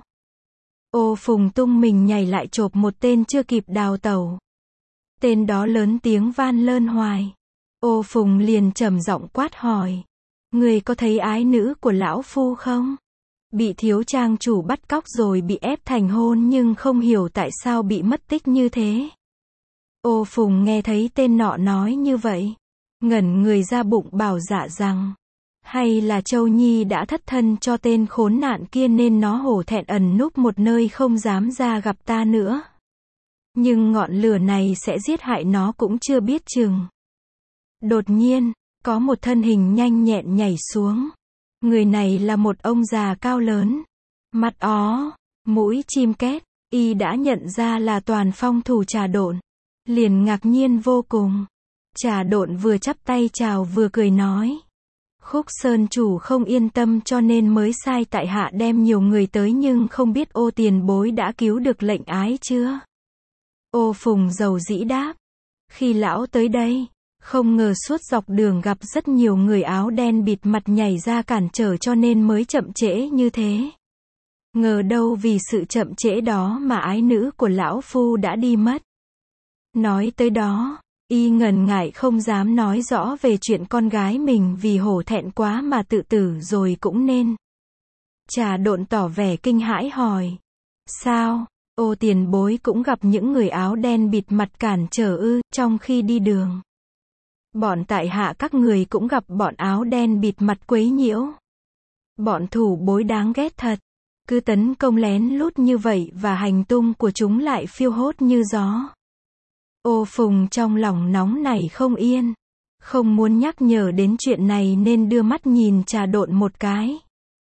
Ô Phùng tung mình nhảy lại chộp một tên chưa kịp đào tẩu. Tên đó lớn tiếng van lơn hoài. Ô Phùng liền trầm giọng quát hỏi. Người có thấy ái nữ của lão phu không? Bị thiếu trang chủ bắt cóc rồi bị ép thành hôn nhưng không hiểu tại sao bị mất tích như thế. Ô Phùng nghe thấy tên nọ nói như vậy. Ngẩn người ra bụng bảo dạ rằng. Hay là Châu Nhi đã thất thân cho tên khốn nạn kia nên nó hổ thẹn ẩn núp một nơi không dám ra gặp ta nữa. Nhưng ngọn lửa này sẽ giết hại nó cũng chưa biết chừng. Đột nhiên, có một thân hình nhanh nhẹn nhảy xuống. Người này là một ông già cao lớn. Mặt ó, mũi chim két, y đã nhận ra là Toàn Phong thủ Trà Độn. Liền ngạc nhiên vô cùng. Trà Độn vừa chắp tay chào vừa cười nói. Khúc Sơn chủ không yên tâm cho nên mới sai tại hạ đem nhiều người tới nhưng không biết Ô tiền bối đã cứu được lệnh ái chưa? Ô Phùng dầu dĩ đáp. Khi lão tới đây, không ngờ suốt dọc đường gặp rất nhiều người áo đen bịt mặt nhảy ra cản trở cho nên mới chậm trễ như thế. Ngờ đâu vì sự chậm trễ đó mà ái nữ của lão phu đã đi mất. Nói tới đó, y ngần ngại không dám nói rõ về chuyện con gái mình vì hổ thẹn quá mà tự tử rồi cũng nên. Trà Độn tỏ vẻ kinh hãi hỏi. Sao, Ô tiền bối cũng gặp những người áo đen bịt mặt cản trở ư, trong khi đi đường? Bọn tại hạ các người cũng gặp bọn áo đen bịt mặt quấy nhiễu. Bọn thủ bối đáng ghét thật. Cứ tấn công lén lút như vậy và hành tung của chúng lại phiêu hốt như gió. Ô Phùng trong lòng nóng nảy không yên. Không muốn nhắc nhở đến chuyện này nên đưa mắt nhìn Trà Độn một cái.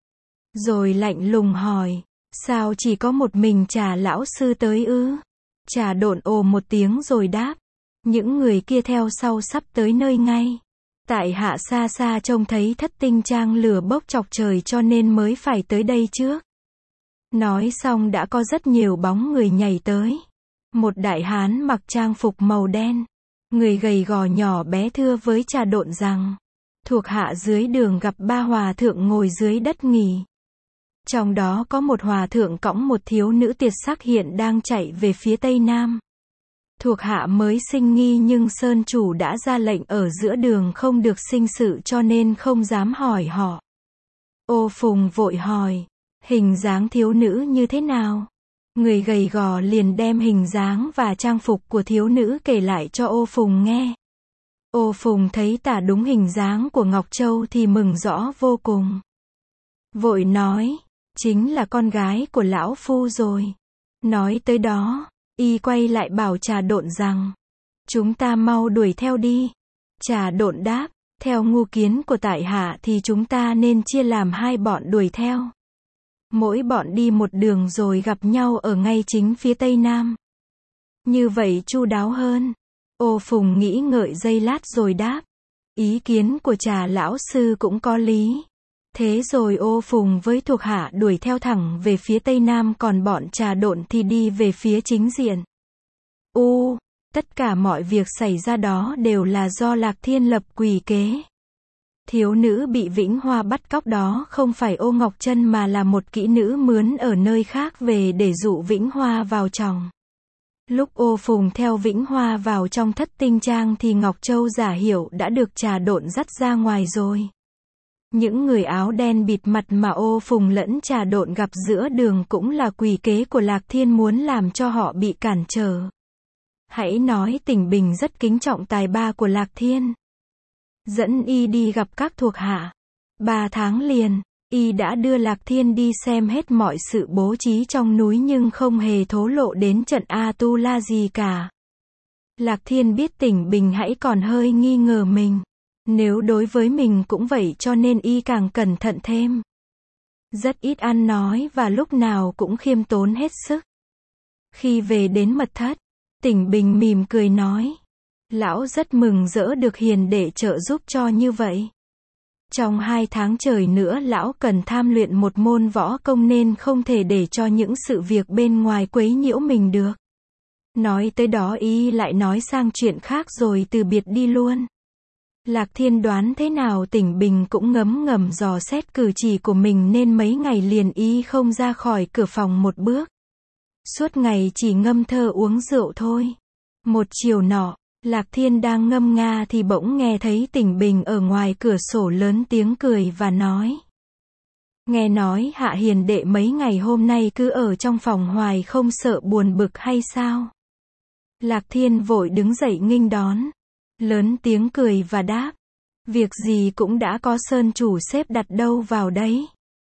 Rồi lạnh lùng hỏi. Sao chỉ có một mình Trà lão sư tới ư? Trà Độn ồ một tiếng rồi đáp. Những người kia theo sau sắp tới nơi ngay. Tại hạ xa xa trông thấy Thất Tinh Trang lửa bốc chọc trời cho nên mới phải tới đây trước. Nói xong đã có rất nhiều bóng người nhảy tới. Một đại hán mặc trang phục màu đen. Người gầy gò nhỏ bé thưa với Trà Độn rằng. Thuộc hạ dưới đường gặp 3 hòa thượng ngồi dưới đất nghỉ. Trong đó có một hòa thượng cõng một thiếu nữ tuyệt sắc hiện đang chạy về phía tây nam. Thuộc hạ mới sinh nghi nhưng Sơn chủ đã ra lệnh ở giữa đường không được sinh sự cho nên không dám hỏi họ. Ô Phùng vội hỏi. Hình dáng thiếu nữ như thế nào? Người gầy gò liền đem hình dáng và trang phục của thiếu nữ kể lại cho Ô Phùng nghe. Ô Phùng thấy tả đúng hình dáng của Ngọc Châu thì mừng rõ vô cùng. Vội nói. Chính là con gái của lão phu rồi. Nói tới đó, y quay lại bảo Trà Độn rằng. Chúng ta mau đuổi theo đi. Trà Độn đáp. Theo ngu kiến của tại hạ thì chúng ta nên chia làm 2 bọn đuổi theo. Mỗi bọn đi một đường rồi gặp nhau ở ngay chính phía tây nam. Như vậy chu đáo hơn. Ô Phùng nghĩ ngợi giây lát rồi đáp. Ý kiến của Trà lão sư cũng có lý. Thế rồi Ô Phùng với thuộc hạ đuổi theo thẳng về phía tây nam còn bọn Trà Độn thì đi về phía chính diện. Tất cả mọi việc xảy ra đó đều là do Lạc Thiên lập quỷ kế. Thiếu nữ bị Vĩnh Hoa bắt cóc đó không phải Ô Ngọc Trân mà là một kỹ nữ mướn ở nơi khác về để dụ Vĩnh Hoa vào chồng. Lúc Ô Phùng theo Vĩnh Hoa vào trong Thất Tinh Trang thì Ngọc Châu giả hiệu đã được Trà Độn dắt ra ngoài rồi. Những người áo đen bịt mặt mà Ô Phùng lẫn Trà Độn gặp giữa đường cũng là quỷ kế của Lạc Thiên muốn làm cho họ bị cản trở. Hãy nói Tỉnh Bình rất kính trọng tài ba của Lạc Thiên. Dẫn y đi gặp các thuộc hạ. 3 tháng liền, y đã đưa Lạc Thiên đi xem hết mọi sự bố trí trong núi nhưng không hề thổ lộ đến trận A-tu-la gì cả. Lạc Thiên biết Tỉnh Bình hãy còn hơi nghi ngờ mình. Nếu đối với mình cũng vậy cho nên y càng cẩn thận thêm. rất ít ăn nói và lúc nào cũng khiêm tốn hết sức. Khi về đến mật thất, Tỉnh Bình mỉm cười nói, lão rất mừng rỡ được hiền đệ trợ giúp cho như vậy. Trong 2 tháng trời nữa lão cần tham luyện một môn võ công nên không thể để cho những sự việc bên ngoài quấy nhiễu mình được. Nói tới đó y lại nói sang chuyện khác rồi từ biệt đi luôn. Lạc Thiên đoán thế nào Tỉnh Bình cũng ngấm ngầm dò xét cử chỉ của mình nên mấy ngày liền y không ra khỏi cửa phòng một bước. Suốt ngày chỉ ngâm thơ uống rượu thôi. Một chiều nọ, Lạc Thiên đang ngâm nga thì bỗng nghe thấy Tỉnh Bình ở ngoài cửa sổ lớn tiếng cười và nói. Nghe nói Hạ hiền đệ mấy ngày hôm nay cứ ở trong phòng hoài không sợ buồn bực hay sao? Lạc Thiên vội đứng dậy nghênh đón. Lớn tiếng cười và đáp. Việc gì cũng đã có sơn chủ xếp đặt đâu vào đấy.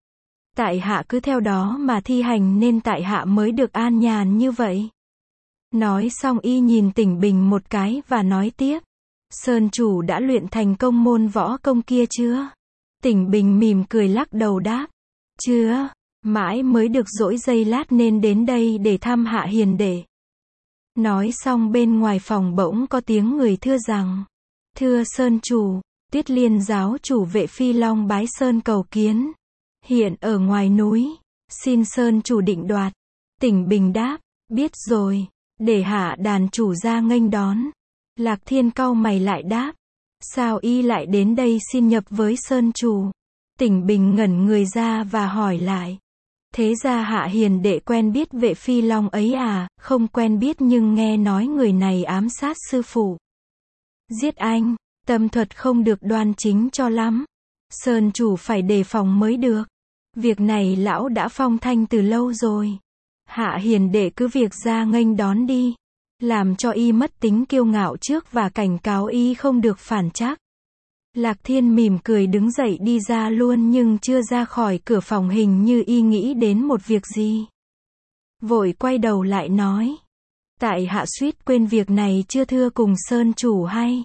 Tại hạ cứ theo đó mà thi hành nên tại hạ mới được an nhàn như vậy. Nói xong y nhìn Tỉnh Bình một cái và nói tiếp. Sơn chủ đã luyện thành công môn võ công kia chưa? Tỉnh Bình mỉm cười lắc đầu đáp. Chưa, mãi mới được dỗi giây lát nên đến đây để thăm Hạ hiền đệ. Nói xong bên ngoài phòng bỗng có tiếng người thưa rằng. Thưa Sơn chủ, Tuyết Liên giáo chủ Vệ Phi Long bái Sơn cầu kiến. Hiện ở ngoài núi, xin Sơn chủ định đoạt. Tỉnh Bình đáp, biết rồi, để Hạ đàn chủ ra nghênh đón. Lạc Thiên cau mày lại đáp, sao y lại đến đây xin nhập với Sơn chủ? Tỉnh Bình ngẩn người ra và hỏi lại. Thế ra Hạ hiền đệ quen biết Vệ Phi Long ấy à? Không quen biết nhưng nghe nói người này ám sát sư phụ. Giết anh, tâm thuật không được đoan chính cho lắm. Sơn chủ phải đề phòng mới được. Việc này lão đã phong thanh từ lâu rồi. Hạ hiền đệ cứ việc ra nghênh đón đi. Làm cho y mất tính kiêu ngạo trước và cảnh cáo y không được phản trắc. Lạc Thiên mỉm cười đứng dậy đi ra luôn nhưng chưa ra khỏi cửa phòng hình như y nghĩ đến một việc gì. Vội quay đầu lại nói. Tại hạ suýt quên việc này chưa thưa cùng Sơn chủ hay.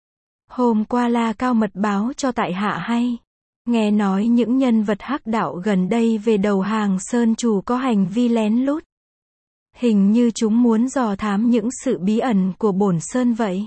Hôm qua La Cao mật báo cho tại hạ hay. Nghe nói những nhân vật hắc đạo gần đây về đầu hàng Sơn chủ có hành vi lén lút. Hình như chúng muốn dò thám những sự bí ẩn của bổn Sơn vậy.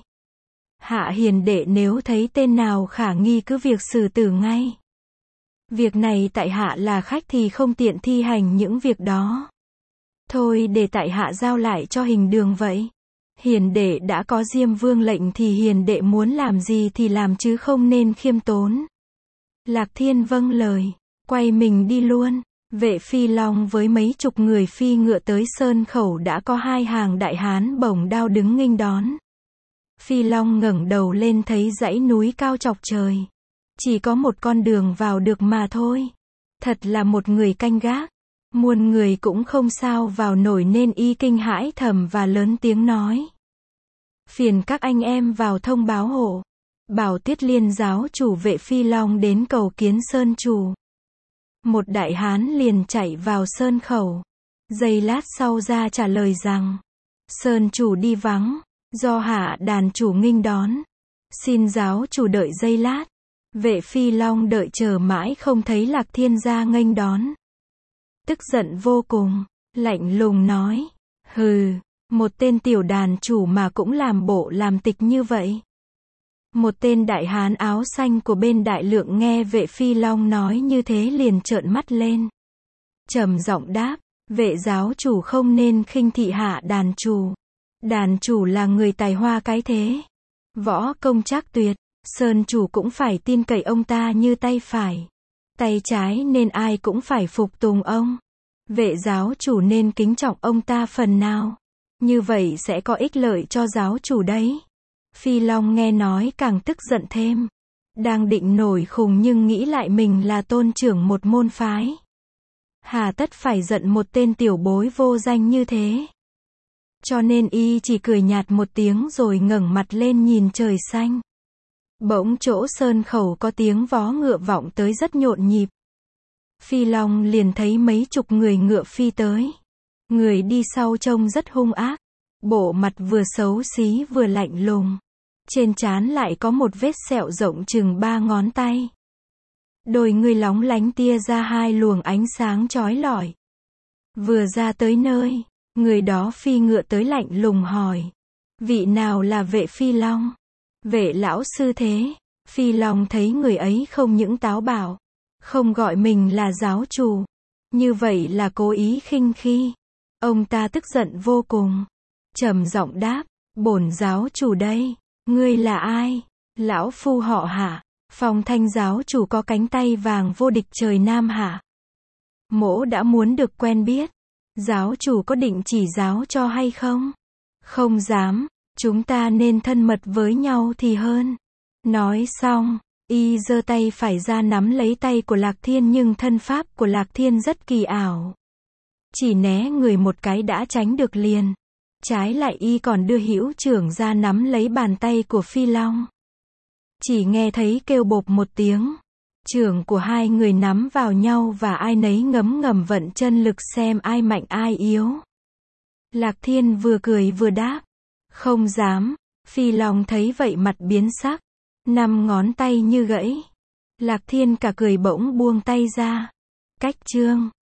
Hạ hiền đệ nếu thấy tên nào khả nghi cứ việc xử tử ngay. Việc này tại hạ là khách thì không tiện thi hành những việc đó. Thôi để tại hạ giao lại cho Hình Đường vậy. Hiền đệ đã có Diêm Vương lệnh thì hiền đệ muốn làm gì thì làm chứ không nên khiêm tốn. Lạc Thiên vâng lời, quay mình đi luôn. Vệ Phi Long với mấy chục người phi ngựa tới Sơn Khẩu đã có 2 hàng đại hán bổng đao đứng nghênh đón. Phi Long ngẩng đầu lên thấy dãy núi cao chọc trời. Chỉ có một con đường vào được mà thôi. Thật là một người canh gác. Muôn người cũng không sao vào nổi nên y kinh hãi thầm và lớn tiếng nói. Phiền các anh em vào thông báo hộ. Bảo Tuyết Liên giáo chủ Vệ Phi Long đến cầu kiến Sơn chủ. Một đại hán liền chạy vào Sơn Khẩu. Giây lát sau ra trả lời rằng. Sơn chủ đi vắng. Do Hạ đàn chủ nghênh đón. Xin giáo chủ đợi giây lát. Vệ Phi Long đợi chờ mãi không thấy Lạc Thiên ra nghênh đón. Tức giận vô cùng. Lạnh lùng nói. Hừ, một tên tiểu đàn chủ mà cũng làm bộ làm tịch như vậy. Một tên đại hán áo xanh của bên đại lượng nghe Vệ Phi Long nói như thế liền trợn mắt lên. Trầm giọng đáp. Vệ giáo chủ không nên khinh thị Hạ đàn chủ. Đàn chủ là người tài hoa cái thế. Võ công trác tuyệt. Sơn chủ cũng phải tin cậy ông ta như tay phải. Tay trái nên ai cũng phải phục tùng ông. Vệ giáo chủ nên kính trọng ông ta phần nào. Như vậy sẽ có ích lợi cho giáo chủ đấy. Phi Long nghe nói càng tức giận thêm. Đang định nổi khùng nhưng nghĩ lại mình là tôn trưởng một môn phái. Hà tất phải giận một tên tiểu bối vô danh như thế. Cho nên y chỉ cười nhạt một tiếng rồi ngẩng mặt lên nhìn trời xanh. Bỗng chỗ Sơn Khẩu có tiếng vó ngựa vọng tới rất nhộn nhịp. Phi Long liền thấy mấy chục người ngựa phi tới. Người đi sau trông rất hung ác. Bộ mặt vừa xấu xí vừa lạnh lùng. Trên trán lại có một vết sẹo rộng chừng 3 ngón tay. Đôi người lóng lánh tia ra hai luồng ánh sáng chói lọi. Vừa ra tới nơi, người đó phi ngựa tới lạnh lùng hỏi. Vị nào là Vệ Phi Long? Vệ lão sư thế. Phi Long thấy người ấy không những táo bạo, không gọi mình là giáo chủ, như vậy là cố ý khinh khi. Ông ta tức giận vô cùng, trầm giọng đáp, bổn giáo chủ đây, ngươi là ai? Lão phu họ Hạ, Phong Thanh giáo chủ có cánh tay vàng vô địch trời Nam Hạ. Mỗ đã muốn được quen biết, giáo chủ có định chỉ giáo cho hay không? Không dám, chúng ta nên thân mật với nhau thì hơn. Nói xong, y giơ tay phải ra nắm lấy tay của Lạc Thiên, nhưng thân pháp của Lạc Thiên rất kỳ ảo. Chỉ né người một cái đã tránh được liền. Trái lại y còn đưa hữu trưởng ra nắm lấy bàn tay của Phi Long. Chỉ nghe thấy kêu bộp một tiếng. Trưởng của hai người nắm vào nhau và ai nấy ngấm ngầm vận chân lực xem ai mạnh ai yếu. Lạc Thiên vừa cười vừa đáp. Không dám. Phi Long thấy vậy mặt biến sắc. 5 ngón tay như gãy. Lạc Thiên cả cười bỗng buông tay ra. Cách chương